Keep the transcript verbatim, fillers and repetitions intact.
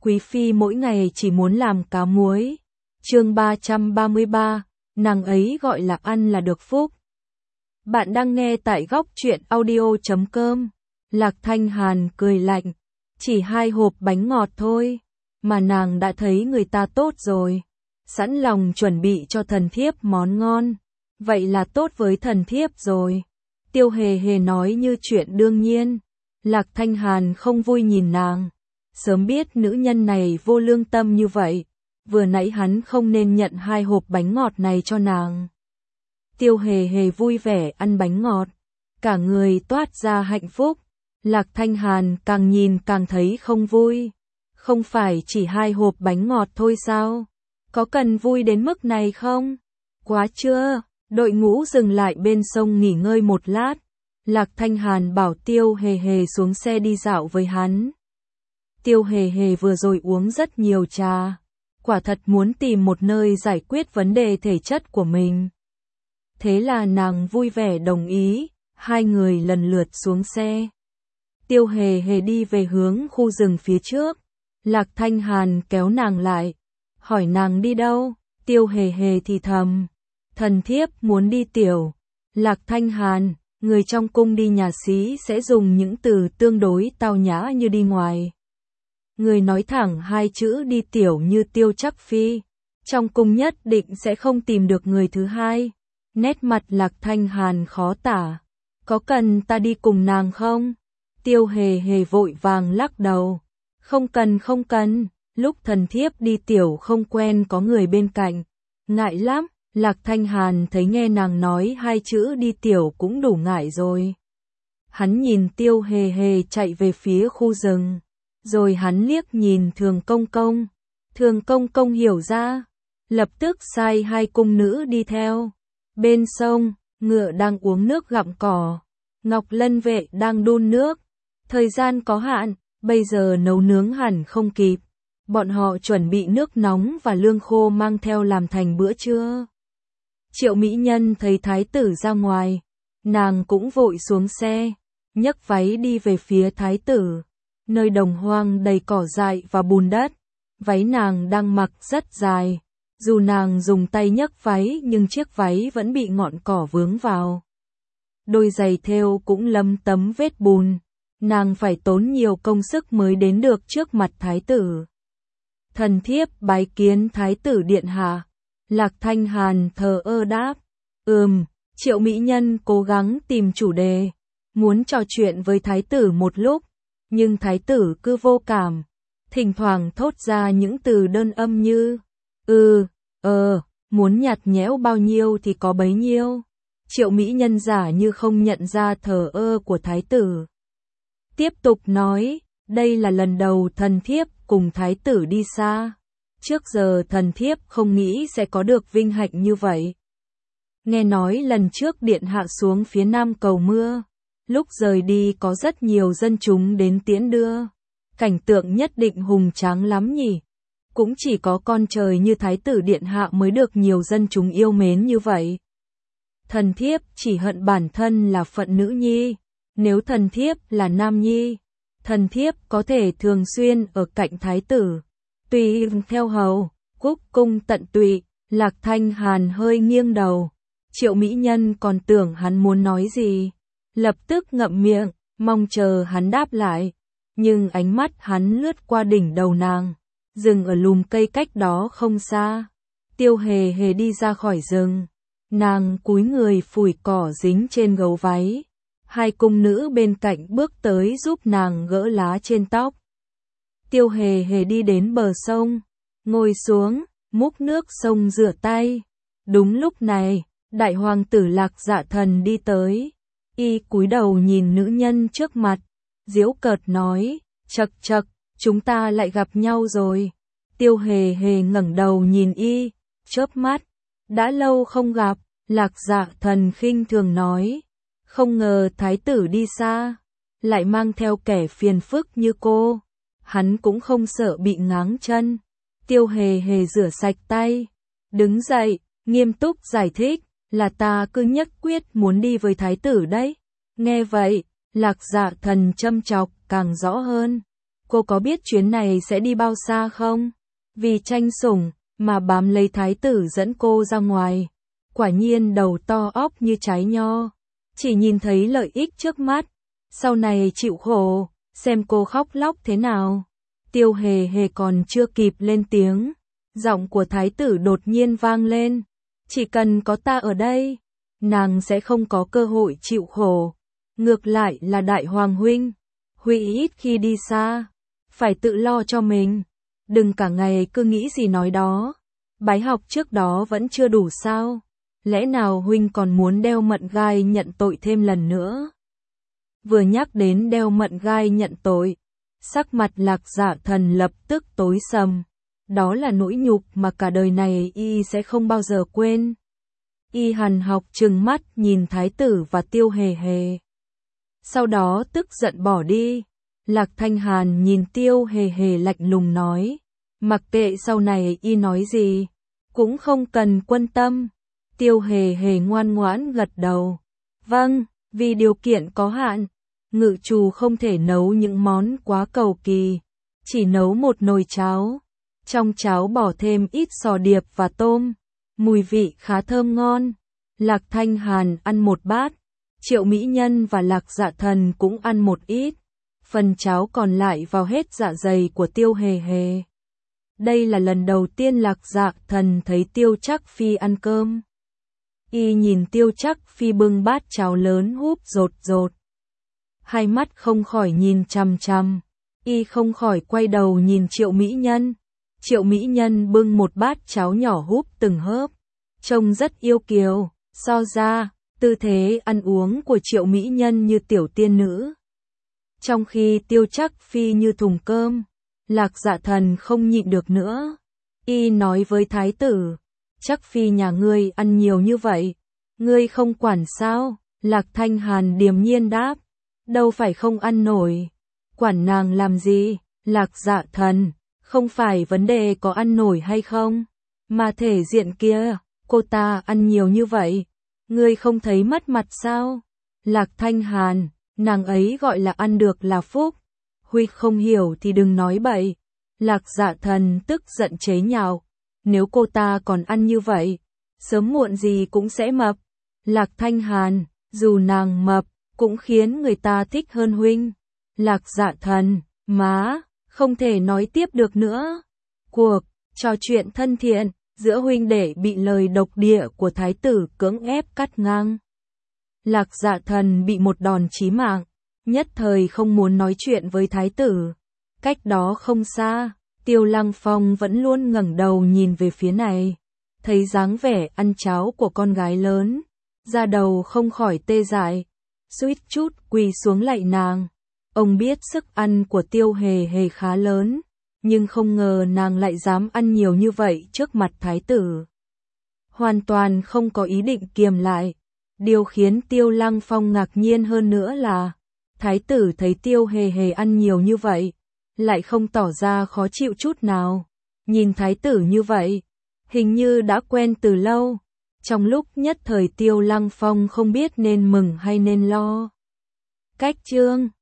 Quý phi mỗi ngày chỉ muốn làm cá muối. Chương ba trăm ba mươi ba, nàng ấy gọi là ăn là được phúc. Bạn đang nghe tại góc truyện audio chấm com. Lạc Thanh Hàn cười lạnh, chỉ hai hộp bánh ngọt thôi, mà nàng đã thấy người ta tốt rồi, sẵn lòng chuẩn bị cho thần thiếp món ngon, vậy là tốt với thần thiếp rồi. Tiêu Hề Hề nói như chuyện đương nhiên. Lạc Thanh Hàn không vui nhìn nàng, sớm biết nữ nhân này vô lương tâm như vậy, vừa nãy hắn không nên nhận hai hộp bánh ngọt này cho nàng. Tiêu Hề Hề vui vẻ ăn bánh ngọt, cả người toát ra hạnh phúc. Lạc Thanh Hàn càng nhìn càng thấy không vui. Không phải chỉ hai hộp bánh ngọt thôi sao? Có cần vui đến mức này không? Quá chưa? Đội ngũ dừng lại bên sông nghỉ ngơi một lát. Lạc Thanh Hàn bảo Tiêu Hề Hề xuống xe đi dạo với hắn. Tiêu Hề Hề vừa rồi uống rất nhiều trà, quả thật muốn tìm một nơi giải quyết vấn đề thể chất của mình. Thế là nàng vui vẻ đồng ý, hai người lần lượt xuống xe. Tiêu Hề Hề đi về hướng khu rừng phía trước. Lạc Thanh Hàn kéo nàng lại, hỏi nàng đi đâu. Tiêu Hề Hề thì thầm, thần thiếp muốn đi tiểu. Lạc Thanh Hàn, người trong cung đi nhà xí sẽ dùng những từ tương đối tao nhã như đi ngoài. Người nói thẳng hai chữ đi tiểu như Tiêu Chắc Phi, trong cung nhất định sẽ không tìm được người thứ hai. Nét mặt Lạc Thanh Hàn khó tả. Có cần ta đi cùng nàng không? Tiêu Hề Hề vội vàng lắc đầu. Không cần không cần, lúc thần thiếp đi tiểu không quen có người bên cạnh. Ngại lắm. Lạc Thanh Hàn thấy nghe nàng nói hai chữ đi tiểu cũng đủ ngại rồi. Hắn nhìn Tiêu Hề Hề chạy về phía khu rừng, rồi hắn liếc nhìn Thường Công Công. Thường Công Công hiểu ra, lập tức sai hai cung nữ đi theo. Bên sông, ngựa đang uống nước gặm cỏ, Ngọc Lân vệ đang đun nước. Thời gian có hạn, bây giờ nấu nướng hẳn không kịp. Bọn họ chuẩn bị nước nóng và lương khô mang theo làm thành bữa trưa. Triệu Mỹ Nhân thấy thái tử ra ngoài, nàng cũng vội xuống xe, nhấc váy đi về phía thái tử. Nơi đồng hoang đầy cỏ dại và bùn đất, váy nàng đang mặc rất dài. Dù nàng dùng tay nhấc váy nhưng chiếc váy vẫn bị ngọn cỏ vướng vào. Đôi giày thêu cũng lấm tấm vết bùn, nàng phải tốn nhiều công sức mới đến được trước mặt thái tử. Thần thiếp bái kiến thái tử điện hạ. Lạc Thanh Hàn thờ ơ đáp. Ừm. Triệu Mỹ Nhân cố gắng tìm chủ đề, muốn trò chuyện với thái tử một lúc, nhưng thái tử cứ vô cảm, thỉnh thoảng thốt ra những từ đơn âm như ừ, ờ, muốn nhạt nhẽo bao nhiêu thì có bấy nhiêu. Triệu Mỹ Nhân giả như không nhận ra thờ ơ của thái tử. Tiếp tục nói, đây là lần đầu thần thiếp cùng thái tử đi xa. Trước giờ thần thiếp không nghĩ sẽ có được vinh hạnh như vậy. Nghe nói lần trước điện hạ xuống phía nam cầu mưa, lúc rời đi có rất nhiều dân chúng đến tiễn đưa. Cảnh tượng nhất định hùng tráng lắm nhỉ. Cũng chỉ có con trời như thái tử điện hạ mới được nhiều dân chúng yêu mến như vậy. Thần thiếp chỉ hận bản thân là phận nữ nhi. Nếu thần thiếp là nam nhi, thần thiếp có thể thường xuyên ở cạnh thái tử, tùy theo hầu, cúc cung tận tụy. Lạc Thanh Hàn hơi nghiêng đầu. Triệu Mỹ Nhân còn tưởng hắn muốn nói gì, lập tức ngậm miệng, mong chờ hắn đáp lại. Nhưng ánh mắt hắn lướt qua đỉnh đầu nàng, dừng ở lùm cây cách đó không xa. Tiêu Hề Hề đi ra khỏi rừng, nàng cúi người phủi cỏ dính trên gấu váy. Hai cung nữ bên cạnh bước tới giúp nàng gỡ lá trên tóc. Tiêu Hề Hề đi đến bờ sông, ngồi xuống, múc nước sông rửa tay. Đúng lúc này, đại hoàng tử Lạc Dạ Thần đi tới. Y cúi đầu nhìn nữ nhân trước mặt, giễu cợt nói, chậc chậc, chúng ta lại gặp nhau rồi. Tiêu Hề Hề ngẩng đầu nhìn y, chớp mắt, đã lâu không gặp. Lạc Dạ Thần khinh thường nói, không ngờ thái tử đi xa, lại mang theo kẻ phiền phức như cô. Hắn cũng không sợ bị ngáng chân. Tiêu Hề Hề rửa sạch tay, đứng dậy, nghiêm túc giải thích, là ta cứ nhất quyết muốn đi với thái tử đấy. Nghe vậy, Lạc Dạ Thần châm chọc càng rõ hơn. cô có biết chuyến này sẽ đi bao xa không? Vì tranh sủng mà bám lấy thái tử dẫn cô ra ngoài. Quả nhiên đầu to óc như trái nho. Chỉ nhìn thấy lợi ích trước mắt. Sau này chịu khổ, xem cô khóc lóc thế nào. Tiêu Hề Hề còn chưa kịp lên tiếng. Giọng của thái tử đột nhiên vang lên. Chỉ cần có ta ở đây, nàng sẽ không có cơ hội chịu khổ. Ngược lại là đại hoàng huynh. Huy ít khi đi xa. Phải tự lo cho mình. Đừng cả ngày cứ nghĩ gì nói đó. Bái học trước đó vẫn chưa đủ sao? Lẽ nào huynh còn muốn đeo mận gai nhận tội thêm lần nữa? Vừa nhắc đến đeo mận gai nhận tội, sắc mặt Lạc Dạ Thần lập tức tối sầm. Đó là nỗi nhục mà cả đời này y sẽ không bao giờ quên. Y hằn học trừng mắt nhìn thái tử và Tiêu Hề Hề. Sau đó tức giận bỏ đi. Lạc Thanh Hàn nhìn Tiêu Hề Hề lạnh lùng nói. Mặc kệ sau này y nói gì, cũng không cần quan tâm. Tiêu Hề Hề ngoan ngoãn gật đầu. Vâng, vì điều kiện có hạn, ngự trù không thể nấu những món quá cầu kỳ. Chỉ nấu một nồi cháo. Trong cháo bỏ thêm ít sò điệp và tôm. Mùi vị khá thơm ngon. Lạc Thanh Hàn ăn một bát. Triệu Mỹ Nhân và Lạc Dạ Thần cũng ăn một ít. Phần cháo còn lại vào hết dạ dày của Tiêu Hề Hề. Đây là lần đầu tiên Lạc Dạ Thần thấy Tiêu Trắc Phi ăn cơm. Y nhìn Tiêu Trắc Phi bưng bát cháo lớn húp rột rột. Hai mắt không khỏi nhìn chằm chằm. Y không khỏi quay đầu nhìn Triệu Mỹ Nhân. Triệu Mỹ Nhân bưng một bát cháo nhỏ húp từng hớp. Trông rất yêu kiều. So ra, tư thế ăn uống của Triệu Mỹ Nhân như tiểu tiên nữ. Trong khi Tiêu Trắc Phi như thùng cơm. Lạc Dạ Thần không nhịn được nữa. Y nói với thái tử. Trắc Phi nhà ngươi ăn nhiều như vậy. Ngươi không quản sao? Lạc Thanh Hàn điềm nhiên đáp. Đâu phải không ăn nổi. Quản nàng làm gì? Lạc Dạ Thần. Không phải vấn đề có ăn nổi hay không. Mà thể diện kia. Cô ta ăn nhiều như vậy. Ngươi không thấy mất mặt sao? Lạc Thanh Hàn. Nàng ấy gọi là ăn được là phúc. Huy không hiểu thì đừng nói bậy. Lạc Dạ Thần tức giận chế nhạo. Nếu cô ta còn ăn như vậy, sớm muộn gì cũng sẽ mập. Lạc Thanh Hàn, dù nàng mập, cũng khiến người ta thích hơn huynh. Lạc Dạ Thần, má, không thể nói tiếp được nữa. Cuộc trò chuyện thân thiện giữa huynh đệ bị lời độc địa của thái tử cưỡng ép cắt ngang. Lạc Dạ Thần bị một đòn chí mạng, nhất thời không muốn nói chuyện với thái tử. Cách đó không xa, Tiêu Lăng Phong vẫn luôn ngẩng đầu nhìn về phía này, thấy dáng vẻ ăn cháo của con gái lớn, da đầu không khỏi tê dại, suýt chút quỳ xuống lạy nàng. Ông biết sức ăn của Tiêu Hề Hề khá lớn, nhưng không ngờ nàng lại dám ăn nhiều như vậy trước mặt thái tử. Hoàn toàn không có ý định kiềm lại. Điều khiến Tiêu Lăng Phong ngạc nhiên hơn nữa là, thái tử thấy Tiêu Hề Hề ăn nhiều như vậy, lại không tỏ ra khó chịu chút nào. Nhìn thái tử như vậy, hình như đã quen từ lâu. Trong lúc nhất thời Tiêu Lăng Phong không biết nên mừng hay nên lo. Cách chương